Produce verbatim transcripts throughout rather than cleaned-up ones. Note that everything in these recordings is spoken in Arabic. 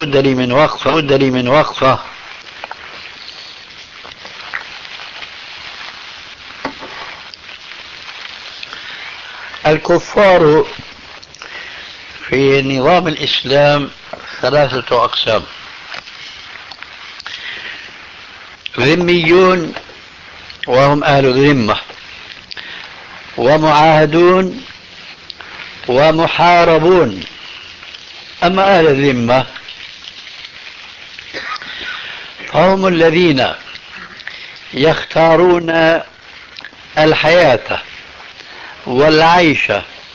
بد لي من وقفة بد لي من وقفة الكفار في نظام الإسلام ثلاثة أقسام: ذميون وهم أهل الذمة، ومعاهدون، ومحاربون. أما أهل الذمة فهم الذين يختارون الحياة والعيش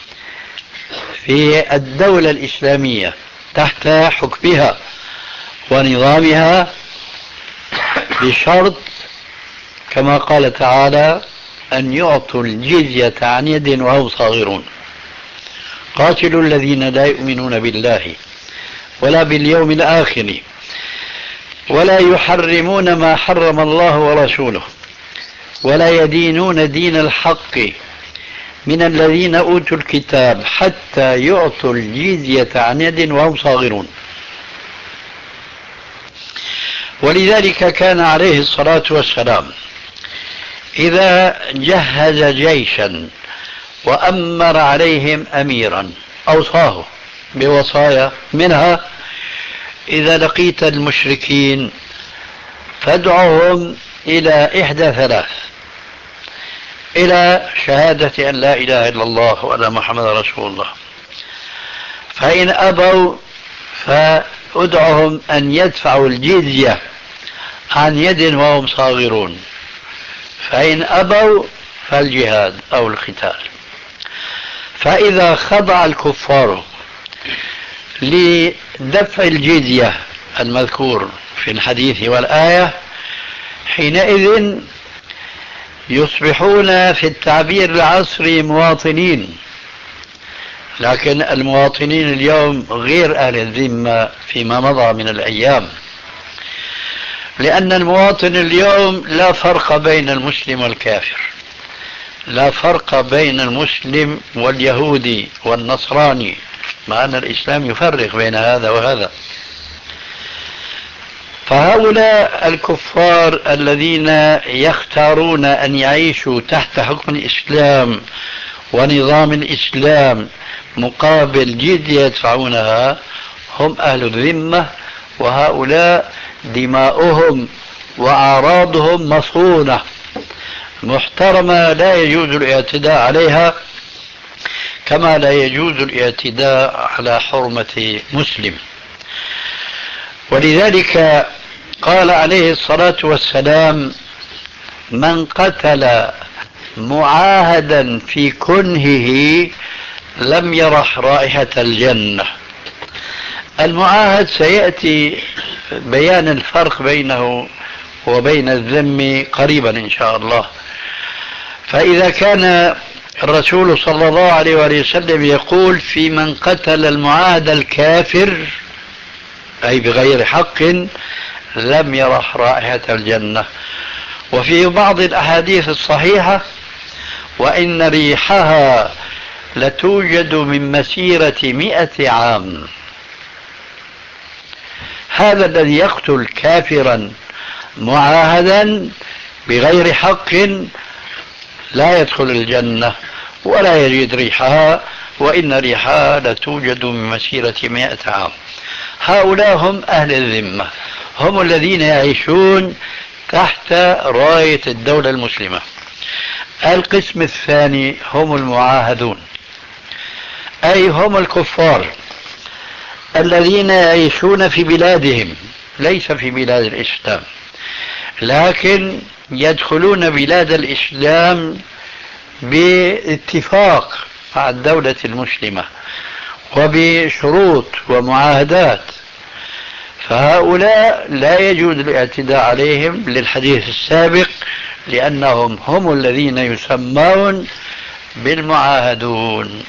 في الدولة الإسلامية تحت حكمها ونظامها بشرط كما قال تعالى أن يعطوا الجزية عن يد وهم صاغرون. قاتلوا الذين لا يؤمنون بالله ولا باليوم الآخر ولا يحرمون ما حرم الله ورسوله ولا يدينون دين الحق من الذين أوتوا الكتاب حتى يعطوا الجزية عن يد وهم صاغرون. ولذلك كان عليه الصلاة والسلام إذا جهز جيشا وأمر عليهم أميرا أوصاه بوصايا، منها: إذا لقيت المشركين فادعهم إلى إحدى ثلاث: إلى شهادة أن لا إله إلا الله وأن محمد رسول الله، فإن أبوا فادعهم أن يدفعوا الجزية عن يد وهم صاغرون، فإن أبوا فالجهاد أو القتال. فإذا خضع الكفار لدفع الجزية المذكور في الحديث والآية حينئذ يصبحون في التعبير العصري مواطنين. لكن المواطنين اليوم غير أهل الذمة فيما مضى من الأيام، لأن المواطن اليوم لا فرق بين المسلم والكافر، لا فرق بين المسلم واليهودي والنصراني، مع أن الإسلام يفرق بين هذا وهذا. فهؤلاء الكفار الذين يختارون أن يعيشوا تحت حكم الإسلام ونظام الإسلام مقابل جزية يدفعونها هم أهل الذمة، وهؤلاء دماؤهم وأعراضهم مصونة محترمة لا يجوز الاعتداء عليها، كما لا يجوز الاعتداء على حرمة مسلم. ولذلك قال عليه الصلاة والسلام: من قتل معاهدا في كنهه لم يرح رائحة الجنة. المعاهد سيأتي بيان الفرق بينه وبين الذم قريبا إن شاء الله. فإذا كان الرسول صلى الله عليه وآله وسلم يقول في من قتل المعاهد الكافر أي بغير حق لم يرح رائحة الجنة. وفي بعض الأحاديث الصحيحة: وإن ريحها لتوجد من مسيرة مئة عام. هذا الذي يقتل كافرا معاهدا بغير حق لا يدخل الجنة ولا يجد ريحها، وإن ريحها لتوجد من مسيرة مئة عام. هؤلاء هم أهل الذمة، هم الذين يعيشون تحت راية الدولة المسلمة. القسم الثاني هم المعاهدون، أي هم الكفار الذين يعيشون في بلادهم ليس في بلاد الإسلام، لكن يدخلون بلاد الإسلام باتفاق مع الدولة المسلمة وبشروط ومعاهدات. فهؤلاء لا يجوز الاعتداء عليهم للحديث السابق، لأنهم هم الذين يسمون بالمعاهدون.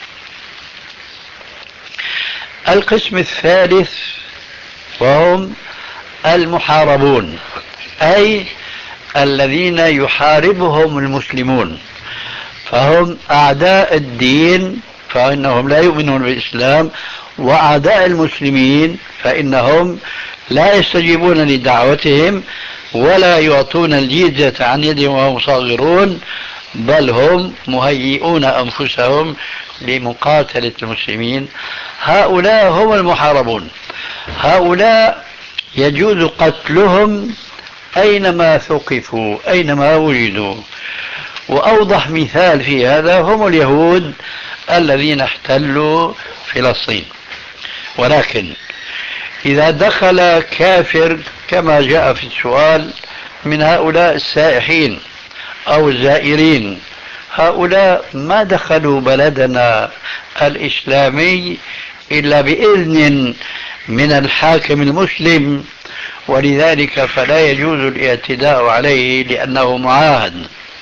القسم الثالث وهم المحاربون، أي الذين يحاربهم المسلمون، فهم أعداء الدين، فإنهم لا يؤمنون بالإسلام وأعداء المسلمين فإنهم لا يستجيبون لدعوتهم ولا يعطون الجزية عن يدهم وهم صاغرون، بل هم مهيئون أنفسهم لمقاتلة المسلمين. هؤلاء هم المحاربون، هؤلاء يجوز قتلهم أينما ثقفوا أينما وجدوا. وأوضح مثال في هذا هم اليهود الذين احتلوا فلسطين. ولكن إذا دخل كافر كما جاء في السؤال من هؤلاء السائحين أو الزائرين، هؤلاء ما دخلوا بلدنا الإسلامي إلا بإذن من الحاكم المسلم، ولذلك فلا يجوز الاعتداء عليه لأنه معاهد.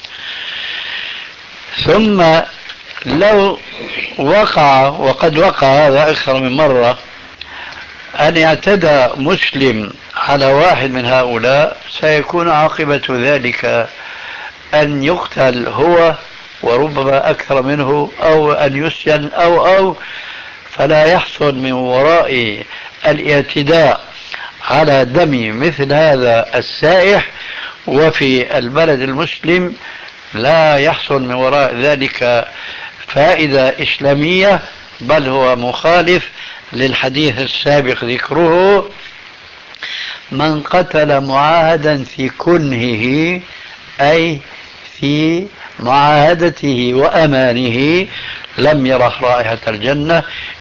ثم لو وقع، وقد وقع هذا أكثر من مرة، أن يعتدى مسلم على واحد من هؤلاء، سيكون عاقبة ذلك أن يقتل هو وربما أكثر منه، أو أن يسجن أو أو فلا يحصل من وراء الاعتداء على دم مثل هذا السائح وفي البلد المسلم لا يحصل من وراء ذلك فائدة إسلامية، بل هو مخالف للحديث السابق ذكره: من قتل معاهدا في كنهه أي في معاهدته وأمانه لم يره رائحة الجنة.